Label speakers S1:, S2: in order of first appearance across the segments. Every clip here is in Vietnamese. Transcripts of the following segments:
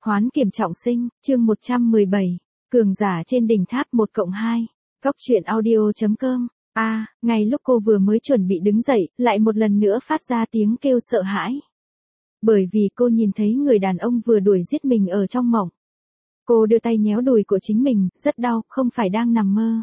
S1: Hoán kiểm trọng sinh, chương 117. Cường giả trên đỉnh tháp 1+2. Góc truyện audio.com. Ngay lúc cô vừa mới chuẩn bị đứng dậy, lại một lần nữa phát ra tiếng kêu sợ hãi. Bởi vì cô nhìn thấy người đàn ông vừa đuổi giết mình ở trong mộng. Cô đưa tay nhéo đùi của chính mình, rất đau, không phải đang nằm mơ.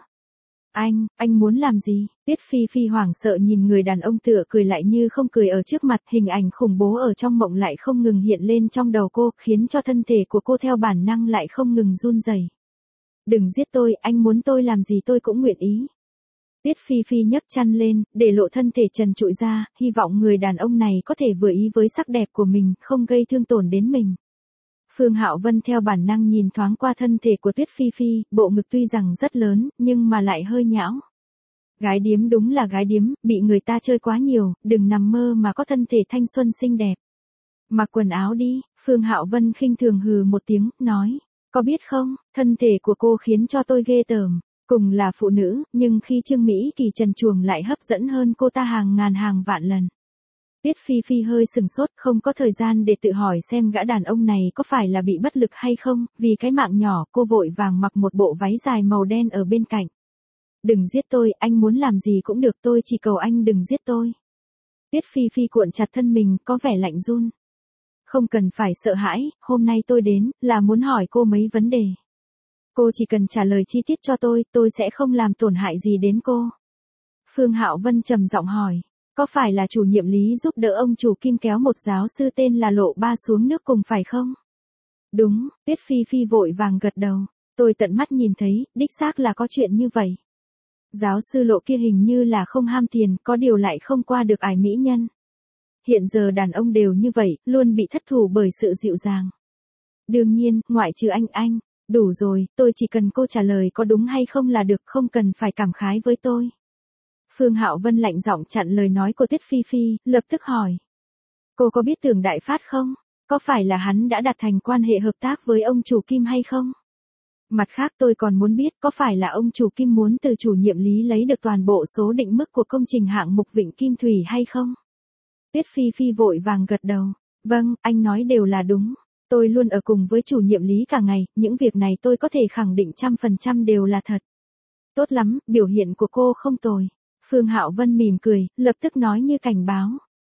S1: Anh muốn làm gì? Tuyết Phi Phi hoảng sợ nhìn người đàn ông tựa cười lại như không cười ở trước mặt, hình ảnh khủng bố ở trong mộng lại không ngừng hiện lên trong đầu cô, khiến cho thân thể của cô theo bản năng lại không ngừng run rẩy. Đừng giết tôi, anh muốn tôi làm gì tôi cũng nguyện ý. Tuyết Phi Phi nhấc chăn lên, để lộ thân thể trần trụi ra, hy vọng người đàn ông này có thể vừa ý với sắc đẹp của mình, không gây thương tổn đến mình. Phương Hạo Vân theo bản năng nhìn thoáng qua thân thể của Tuyết Phi Phi, bộ ngực tuy rằng rất lớn, nhưng mà lại hơi nhão. Gái điếm đúng là gái điếm, bị người ta chơi quá nhiều, đừng nằm mơ mà có thân thể thanh xuân xinh đẹp. Mặc quần áo đi, Phương Hạo Vân khinh thường hừ một tiếng, nói, có biết không, thân thể của cô khiến cho tôi ghê tởm. Cùng là phụ nữ, nhưng khi Trương Mỹ Kỳ trần truồng lại hấp dẫn hơn cô ta hàng ngàn hàng vạn lần. Tuyết Phi Phi hơi sừng sốt, không có thời gian để tự hỏi xem gã đàn ông này có phải là bị bất lực hay không, vì cái mạng nhỏ, cô vội vàng mặc một bộ váy dài màu đen ở bên cạnh. Đừng giết tôi, anh muốn làm gì cũng được, tôi chỉ cầu anh đừng giết tôi. Tuyết Phi Phi cuộn chặt thân mình, có vẻ lạnh run. Không cần phải sợ hãi, hôm nay tôi đến, là muốn hỏi cô mấy vấn đề. Cô chỉ cần trả lời chi tiết cho tôi sẽ không làm tổn hại gì đến cô. Phương Hạo Vân trầm giọng hỏi, có phải là chủ nhiệm Lý giúp đỡ ông chủ Kim kéo một giáo sư tên là Lộ Ba xuống nước cùng phải không? Đúng, Tuyết Phi Phi vội vàng gật đầu, tôi tận mắt nhìn thấy, đích xác là có chuyện như vậy. Giáo sư Lộ kia hình như là không ham tiền, có điều lại không qua được ải mỹ nhân. Hiện giờ đàn ông đều như vậy, luôn bị thất thủ bởi sự dịu dàng. Đương nhiên, ngoại trừ anh. Đủ rồi, tôi chỉ cần cô trả lời có đúng hay không là được, không cần phải cảm khái với tôi. Phương Hạo Vân lạnh giọng chặn lời nói của Tuyết Phi Phi, lập tức hỏi. Cô có biết Tưởng Đại Phát không? Có phải là hắn đã đặt thành quan hệ hợp tác với ông chủ Kim hay không? Mặt khác tôi còn muốn biết có phải là ông chủ Kim muốn từ chủ nhiệm Lý lấy được toàn bộ số định mức của công trình hạng mục Vịnh Kim Thủy hay không? Tuyết Phi Phi vội vàng gật đầu. Vâng, anh nói đều là đúng. Tôi luôn ở cùng với chủ nhiệm Lý cả ngày, những việc này tôi có thể khẳng định 100% đều là thật. Tốt lắm, biểu hiện của cô không tồi. Phương Hạo Vân mỉm cười, lập tức nói như cảnh báo.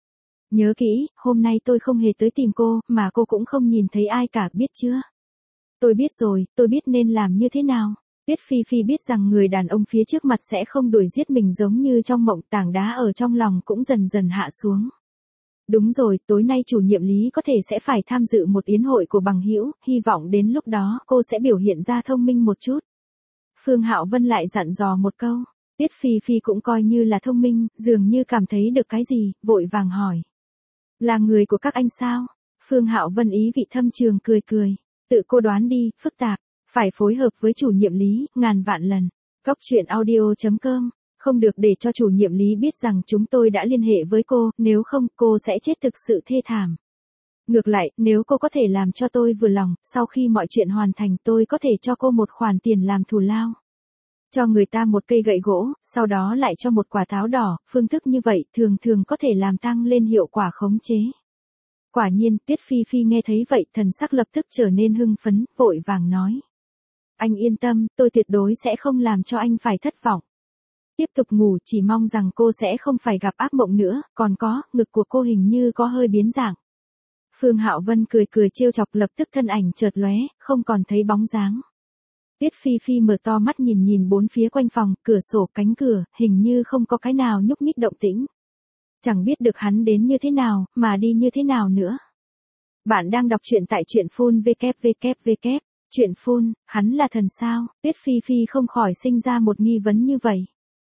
S1: Nhớ kỹ, hôm nay tôi không hề tới tìm cô, mà cô cũng không nhìn thấy ai cả, biết chưa? Tôi biết rồi, tôi biết nên làm như thế nào. Tuyết Phi Phi biết rằng người đàn ông phía trước mặt sẽ không đuổi giết mình giống như trong mộng, tảng đá ở trong lòng cũng dần dần hạ xuống. Đúng rồi, tối nay chủ nhiệm Lý có thể sẽ phải tham dự một yến hội của bằng hữu, hy vọng đến lúc đó cô sẽ biểu hiện ra thông minh một chút. Phương Hạo Vân lại dặn dò một câu, Tuyết Phi Phi cũng coi như là thông minh, dường như cảm thấy được cái gì, vội vàng hỏi. Là người của các anh sao? Phương Hạo Vân ý vị thâm trường cười, tự cô đoán đi, phức tạp, phải phối hợp với chủ nhiệm Lý, ngàn vạn lần. Góc truyện audio.com. Không được để cho chủ nhiệm Lý biết rằng chúng tôi đã liên hệ với cô, nếu không, cô sẽ chết thực sự thê thảm. Ngược lại, nếu cô có thể làm cho tôi vừa lòng, sau khi mọi chuyện hoàn thành tôi có thể cho cô một khoản tiền làm thù lao. Cho người ta một cây gậy gỗ, sau đó lại cho một quả táo đỏ, phương thức như vậy thường có thể làm tăng lên hiệu quả khống chế. Quả nhiên, Tuyết Phi Phi nghe thấy vậy, thần sắc lập tức trở nên hưng phấn, vội vàng nói. Anh yên tâm, tôi tuyệt đối sẽ không làm cho anh phải thất vọng. Tiếp tục ngủ, chỉ mong rằng cô sẽ không phải gặp ác mộng nữa, còn có, ngực của cô hình như có hơi biến dạng. Phương Hạo Vân cười trêu chọc, lập tức thân ảnh chợt lóe, không còn thấy bóng dáng. Tuyết Phi Phi mở to mắt nhìn bốn phía quanh phòng, cửa sổ, cánh cửa, hình như không có cái nào nhúc nhích động tĩnh. Chẳng biết được hắn đến như thế nào, mà đi như thế nào nữa. Bạn đang đọc truyện tại truyện phun www. Truyện phun, hắn là thần sao? Tuyết Phi Phi không khỏi sinh ra một nghi vấn như vậy.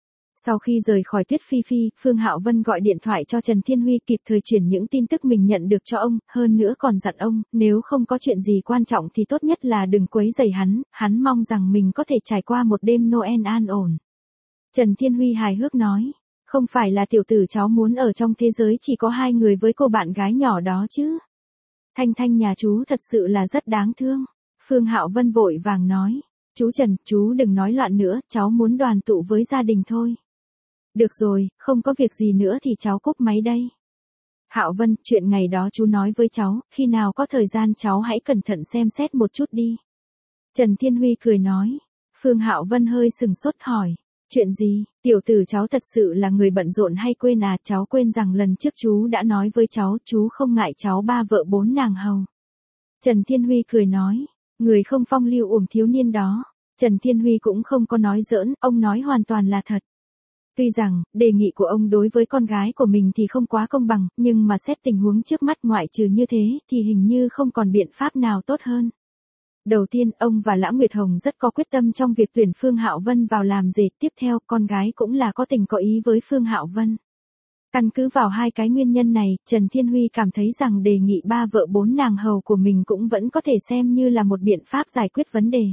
S1: Sau khi rời khỏi Tuyết Phi Phi, Phương Hạo Vân gọi điện thoại cho Trần Thiên Huy, kịp thời chuyển những tin tức mình nhận được cho ông, hơn nữa còn dặn ông, nếu không có chuyện gì quan trọng thì tốt nhất là đừng quấy rầy hắn mong rằng mình có thể trải qua một đêm Noel an ổn. Trần Thiên Huy hài hước nói, không phải là tiểu tử cháu muốn ở trong thế giới chỉ có hai người với cô bạn gái nhỏ đó chứ. Thanh nhà chú thật sự là rất đáng thương. Phương Hạo Vân vội vàng nói, chú Trần, chú đừng nói loạn nữa, cháu muốn đoàn tụ với gia đình thôi. Được rồi, không có việc gì nữa thì cháu cúp máy đây. Hạo Vân, chuyện ngày đó chú nói với cháu, khi nào có thời gian cháu hãy cẩn thận xem xét một chút đi. Trần Thiên Huy cười nói. Phương Hạo Vân hơi sừng sốt hỏi. Chuyện gì, tiểu tử cháu thật sự là người bận rộn hay quên à, cháu quên rằng lần trước chú đã nói với cháu chú không ngại cháu 3 vợ 4 nàng hầu. Trần Thiên Huy cười nói. Người không phong lưu uổng thiếu niên đó. Trần Thiên Huy cũng không có nói giỡn, ông nói hoàn toàn là thật. Tuy rằng, đề nghị của ông đối với con gái của mình thì không quá công bằng, nhưng mà xét tình huống trước mắt ngoại trừ như thế, thì hình như không còn biện pháp nào tốt hơn. Đầu tiên, ông và Lã Nguyệt Hồng rất có quyết tâm trong việc tuyển Phương Hạo Vân vào làm dệt. Tiếp theo, con gái cũng là có tình có ý với Phương Hạo Vân. Căn cứ vào hai cái nguyên nhân này, Trần Thiên Huy cảm thấy rằng đề nghị 3 vợ 4 nàng hầu của mình cũng vẫn có thể xem như là một biện pháp giải quyết vấn đề.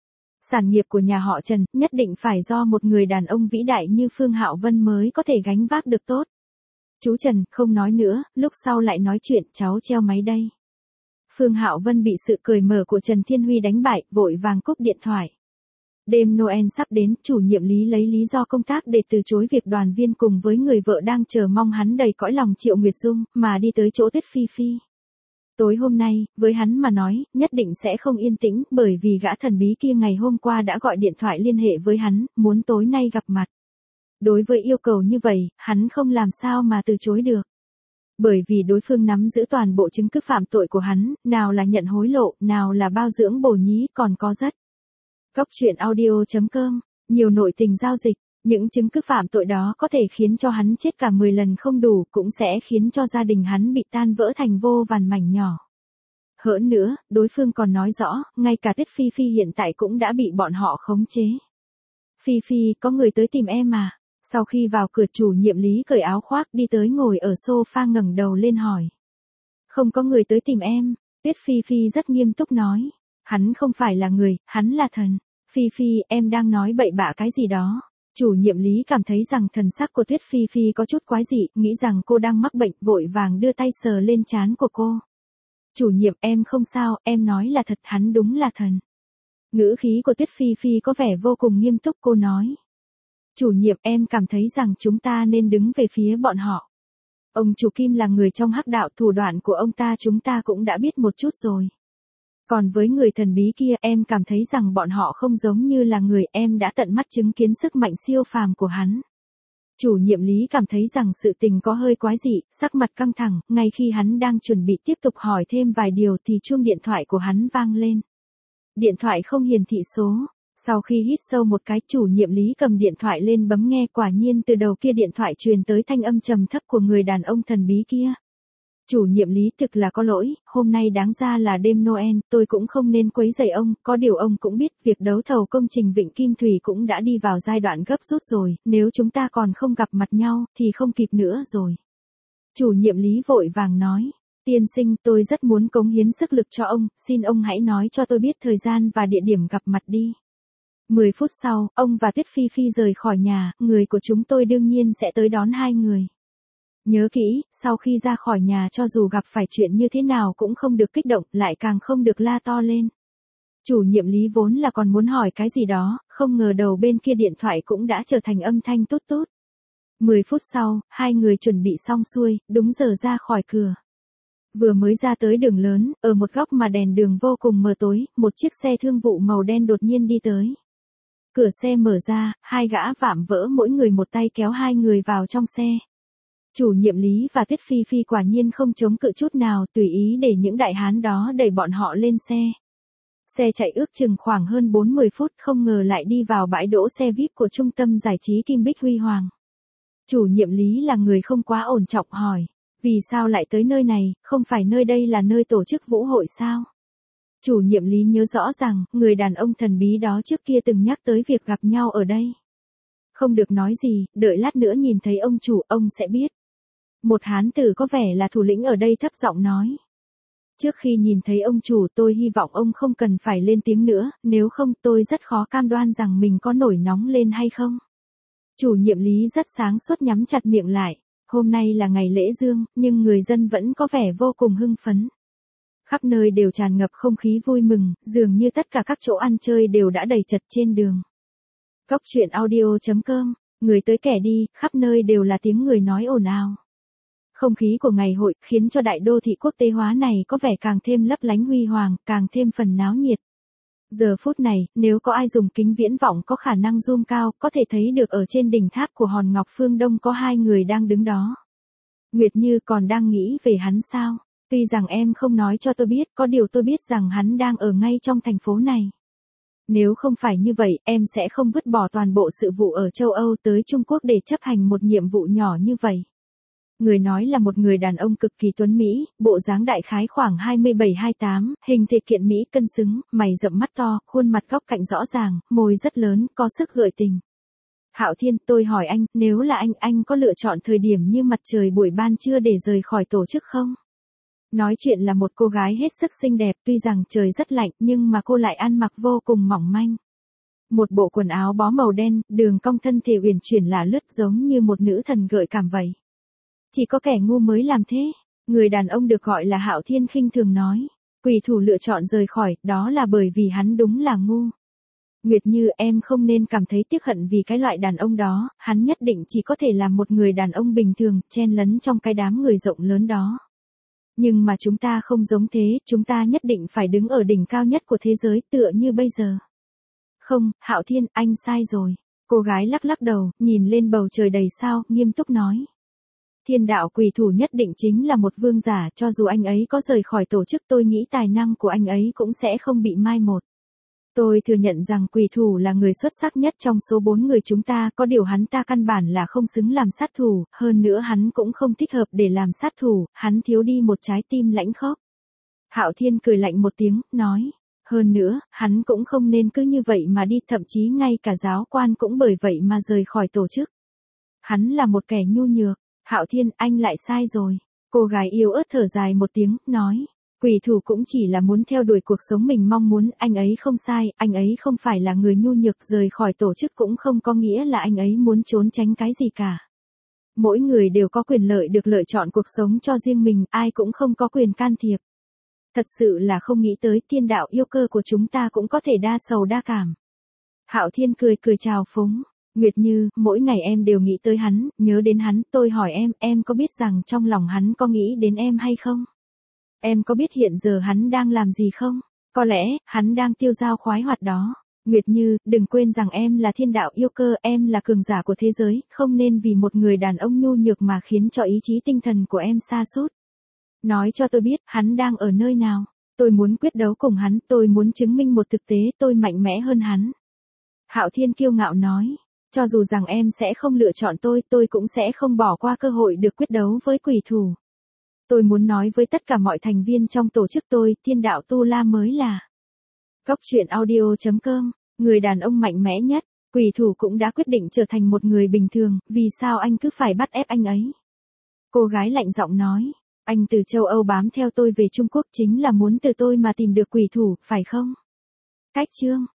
S1: Sản nghiệp của nhà họ Trần nhất định phải do một người đàn ông vĩ đại như Phương Hạo Vân mới có thể gánh vác được tốt. Chú Trần, không nói nữa, lúc sau lại nói chuyện, cháu treo máy đây. Phương Hạo Vân bị sự cởi mở của Trần Thiên Huy đánh bại, vội vàng cúp điện thoại. Đêm Noel sắp đến, chủ nhiệm Lý lấy lý do công tác để từ chối việc đoàn viên cùng với người vợ đang chờ mong hắn đầy cõi lòng Triệu Nguyệt Dung, mà đi tới chỗ Tuyết Phi Phi. Tối hôm nay, với hắn mà nói, nhất định sẽ không yên tĩnh, bởi vì gã thần bí kia ngày hôm qua đã gọi điện thoại liên hệ với hắn, muốn tối nay gặp mặt. Đối với yêu cầu như vậy, hắn không làm sao mà từ chối được. Bởi vì đối phương nắm giữ toàn bộ chứng cứ phạm tội của hắn, nào là nhận hối lộ, nào là bao dưỡng bổ nhí, còn có rất. Góc truyện audio.com, nhiều nội tình giao dịch, những chứng cứ phạm tội đó có thể khiến cho hắn chết cả 10 lần không đủ, cũng sẽ khiến cho gia đình hắn bị tan vỡ thành vô vàn mảnh nhỏ. Hơn nữa, đối phương còn nói rõ, ngay cả Tuyết Phi Phi hiện tại cũng đã bị bọn họ khống chế. Phi Phi, có người tới tìm em à? Sau khi vào cửa, chủ nhiệm Lý cởi áo khoác đi tới ngồi ở sofa ngẩng đầu lên hỏi. Không có người tới tìm em, Tuyết Phi Phi rất nghiêm túc nói. Hắn không phải là người, hắn là thần. Phi Phi, em đang nói bậy bạ cái gì đó. Chủ nhiệm Lý cảm thấy rằng thần sắc của Tuyết Phi Phi có chút quái dị, nghĩ rằng cô đang mắc bệnh, vội vàng đưa tay sờ lên trán của cô. Chủ nhiệm, em không sao, em nói là thật, hắn đúng là thần. Ngữ khí của Tuyết Phi Phi có vẻ vô cùng nghiêm túc, cô nói. Chủ nhiệm, em cảm thấy rằng chúng ta nên đứng về phía bọn họ. Ông chủ Kim là người trong hắc đạo, thủ đoạn của ông ta chúng ta cũng đã biết một chút rồi. Còn với người thần bí kia, em cảm thấy rằng bọn họ không giống như là người, em đã tận mắt chứng kiến sức mạnh siêu phàm của hắn. Chủ nhiệm Lý cảm thấy rằng sự tình có hơi quái dị, sắc mặt căng thẳng, ngay khi hắn đang chuẩn bị tiếp tục hỏi thêm vài điều thì chuông điện thoại của hắn vang lên. Điện thoại không hiển thị số. Sau khi hít sâu một cái, chủ nhiệm Lý cầm điện thoại lên bấm nghe, quả nhiên từ đầu kia điện thoại truyền tới thanh âm trầm thấp của người đàn ông thần bí kia. Chủ nhiệm Lý, thực là có lỗi, hôm nay đáng ra là đêm Noel, tôi cũng không nên quấy rầy ông, có điều ông cũng biết, việc đấu thầu công trình Vịnh Kim Thủy cũng đã đi vào giai đoạn gấp rút rồi, nếu chúng ta còn không gặp mặt nhau, thì không kịp nữa rồi. Chủ nhiệm Lý vội vàng nói, tiên sinh, tôi rất muốn cống hiến sức lực cho ông, xin ông hãy nói cho tôi biết thời gian và địa điểm gặp mặt đi. 10 phút sau, ông và Tuyết Phi Phi rời khỏi nhà, người của chúng tôi đương nhiên sẽ tới đón hai người. Nhớ kỹ, sau khi ra khỏi nhà cho dù gặp phải chuyện như thế nào cũng không được kích động, lại càng không được la to lên. Chủ nhiệm Lý vốn là còn muốn hỏi cái gì đó, không ngờ đầu bên kia điện thoại cũng đã trở thành âm thanh tút tút. 10 phút sau, hai người chuẩn bị xong xuôi, đúng giờ ra khỏi cửa. Vừa mới ra tới đường lớn, ở một góc mà đèn đường vô cùng mờ tối, một chiếc xe thương vụ màu đen đột nhiên đi tới. Cửa xe mở ra, hai gã vạm vỡ mỗi người một tay kéo hai người vào trong xe. Chủ nhiệm Lý và Tuyết Phi Phi quả nhiên không chống cự chút nào, tùy ý để những đại hán đó đẩy bọn họ lên xe. Xe chạy ước chừng khoảng hơn 40 phút, không ngờ lại đi vào bãi đỗ xe VIP của trung tâm giải trí Kim Bích Huy Hoàng. Chủ nhiệm Lý là người không quá ổn trọng hỏi, vì sao lại tới nơi này, không phải nơi đây là nơi tổ chức vũ hội sao? Chủ nhiệm Lý nhớ rõ rằng, người đàn ông thần bí đó trước kia từng nhắc tới việc gặp nhau ở đây. Không được nói gì, đợi lát nữa nhìn thấy ông chủ, ông sẽ biết. Một hán tử có vẻ là thủ lĩnh ở đây thấp giọng nói. Trước khi nhìn thấy ông chủ, tôi hy vọng ông không cần phải lên tiếng nữa, nếu không tôi rất khó cam đoan rằng mình có nổi nóng lên hay không. Chủ nhiệm Lý rất sáng suốt nhắm chặt miệng lại. Hôm nay là ngày lễ dương, nhưng người dân vẫn có vẻ vô cùng hưng phấn. Khắp nơi đều tràn ngập không khí vui mừng, dường như tất cả các chỗ ăn chơi đều đã đầy chật trên đường. Góc truyện audio.com, người tới kẻ đi, khắp nơi đều là tiếng người nói ồn ào. Không khí của ngày hội khiến cho đại đô thị quốc tế hóa này có vẻ càng thêm lấp lánh huy hoàng, càng thêm phần náo nhiệt. Giờ phút này, nếu có ai dùng kính viễn vọng có khả năng zoom cao, có thể thấy được ở trên đỉnh tháp của hòn ngọc phương Đông có hai người đang đứng đó. Nguyệt Như còn đang nghĩ về hắn sao? Tuy rằng em không nói cho tôi biết, có điều tôi biết rằng hắn đang ở ngay trong thành phố này. Nếu không phải như vậy, em sẽ không vứt bỏ toàn bộ sự vụ ở châu Âu tới Trung Quốc để chấp hành một nhiệm vụ nhỏ như vậy. Người nói là một người đàn ông cực kỳ tuấn Mỹ, bộ dáng đại khái khoảng 27-28, hình thể kiện Mỹ cân xứng, mày rậm mắt to, khuôn mặt góc cạnh rõ ràng, môi rất lớn, có sức gợi tình. Hạo Thiên, tôi hỏi anh, nếu là anh có lựa chọn thời điểm như mặt trời buổi ban trưa để rời khỏi tổ chức không? Nói chuyện là một cô gái hết sức xinh đẹp, tuy rằng trời rất lạnh nhưng mà cô lại ăn mặc vô cùng mỏng manh. Một bộ quần áo bó màu đen, đường cong thân thể uyển chuyển là lướt giống như một nữ thần gợi cảm vậy. Chỉ có kẻ ngu mới làm thế. Người đàn ông được gọi là Hạo Thiên khinh thường nói. Quỷ thủ lựa chọn rời khỏi, đó là bởi vì hắn đúng là ngu. Nguyệt Như, em không nên cảm thấy tiếc hận vì cái loại đàn ông đó, hắn nhất định chỉ có thể là một người đàn ông bình thường, chen lấn trong cái đám người rộng lớn đó. Nhưng mà chúng ta không giống thế, chúng ta nhất định phải đứng ở đỉnh cao nhất của thế giới tựa như bây giờ. Không, Hạo Thiên, anh sai rồi. Cô gái lắc lắc đầu, nhìn lên bầu trời đầy sao, nghiêm túc nói. Thiên đạo quỷ thủ nhất định chính là một vương giả, cho dù anh ấy có rời khỏi tổ chức tôi nghĩ tài năng của anh ấy cũng sẽ không bị mai một. Tôi thừa nhận rằng quỷ thủ là người xuất sắc nhất trong số 4 người chúng ta, có điều hắn ta căn bản là không xứng làm sát thủ, hơn nữa hắn cũng không thích hợp để làm sát thủ, hắn thiếu đi một trái tim lãnh khốc. Hạo Thiên cười lạnh một tiếng, nói, hơn nữa, hắn cũng không nên cứ như vậy mà đi, thậm chí ngay cả giáo quan cũng bởi vậy mà rời khỏi tổ chức. Hắn là một kẻ nhu nhược. Hạo Thiên, anh lại sai rồi. Cô gái yếu ớt thở dài một tiếng, nói. Quỷ thủ cũng chỉ là muốn theo đuổi cuộc sống mình mong muốn, anh ấy không sai, anh ấy không phải là người nhu nhược, rời khỏi tổ chức cũng không có nghĩa là anh ấy muốn trốn tránh cái gì cả. Mỗi người đều có quyền lợi được lựa chọn cuộc sống cho riêng mình, ai cũng không có quyền can thiệp. Thật sự là không nghĩ tới thiên đạo yêu cơ của chúng ta cũng có thể đa sầu đa cảm. Hạo Thiên cười chào phúng. Nguyệt Như, mỗi ngày em đều nghĩ tới hắn, nhớ đến hắn, tôi hỏi em có biết rằng trong lòng hắn có nghĩ đến em hay không? Em có biết hiện giờ hắn đang làm gì không? Có lẽ, hắn đang tiêu dao khoái hoạt đó. Nguyệt Như, đừng quên rằng em là thiên đạo yêu cơ, em là cường giả của thế giới, không nên vì một người đàn ông nhu nhược mà khiến cho ý chí tinh thần của em sa sút. Nói cho tôi biết, hắn đang ở nơi nào? Tôi muốn quyết đấu cùng hắn, tôi muốn chứng minh một thực tế tôi mạnh mẽ hơn hắn. Hạo Thiên kiêu ngạo nói. Cho dù rằng em sẽ không lựa chọn tôi cũng sẽ không bỏ qua cơ hội được quyết đấu với quỷ thủ. Tôi muốn nói với tất cả mọi thành viên trong tổ chức tôi, thiên đạo Tu La mới là. Góc truyện audio.com, người đàn ông mạnh mẽ nhất, quỷ thủ cũng đã quyết định trở thành một người bình thường, vì sao anh cứ phải bắt ép anh ấy? Cô gái lạnh giọng nói, anh từ châu Âu bám theo tôi về Trung Quốc chính là muốn từ tôi mà tìm được quỷ thủ, phải không? Cách chương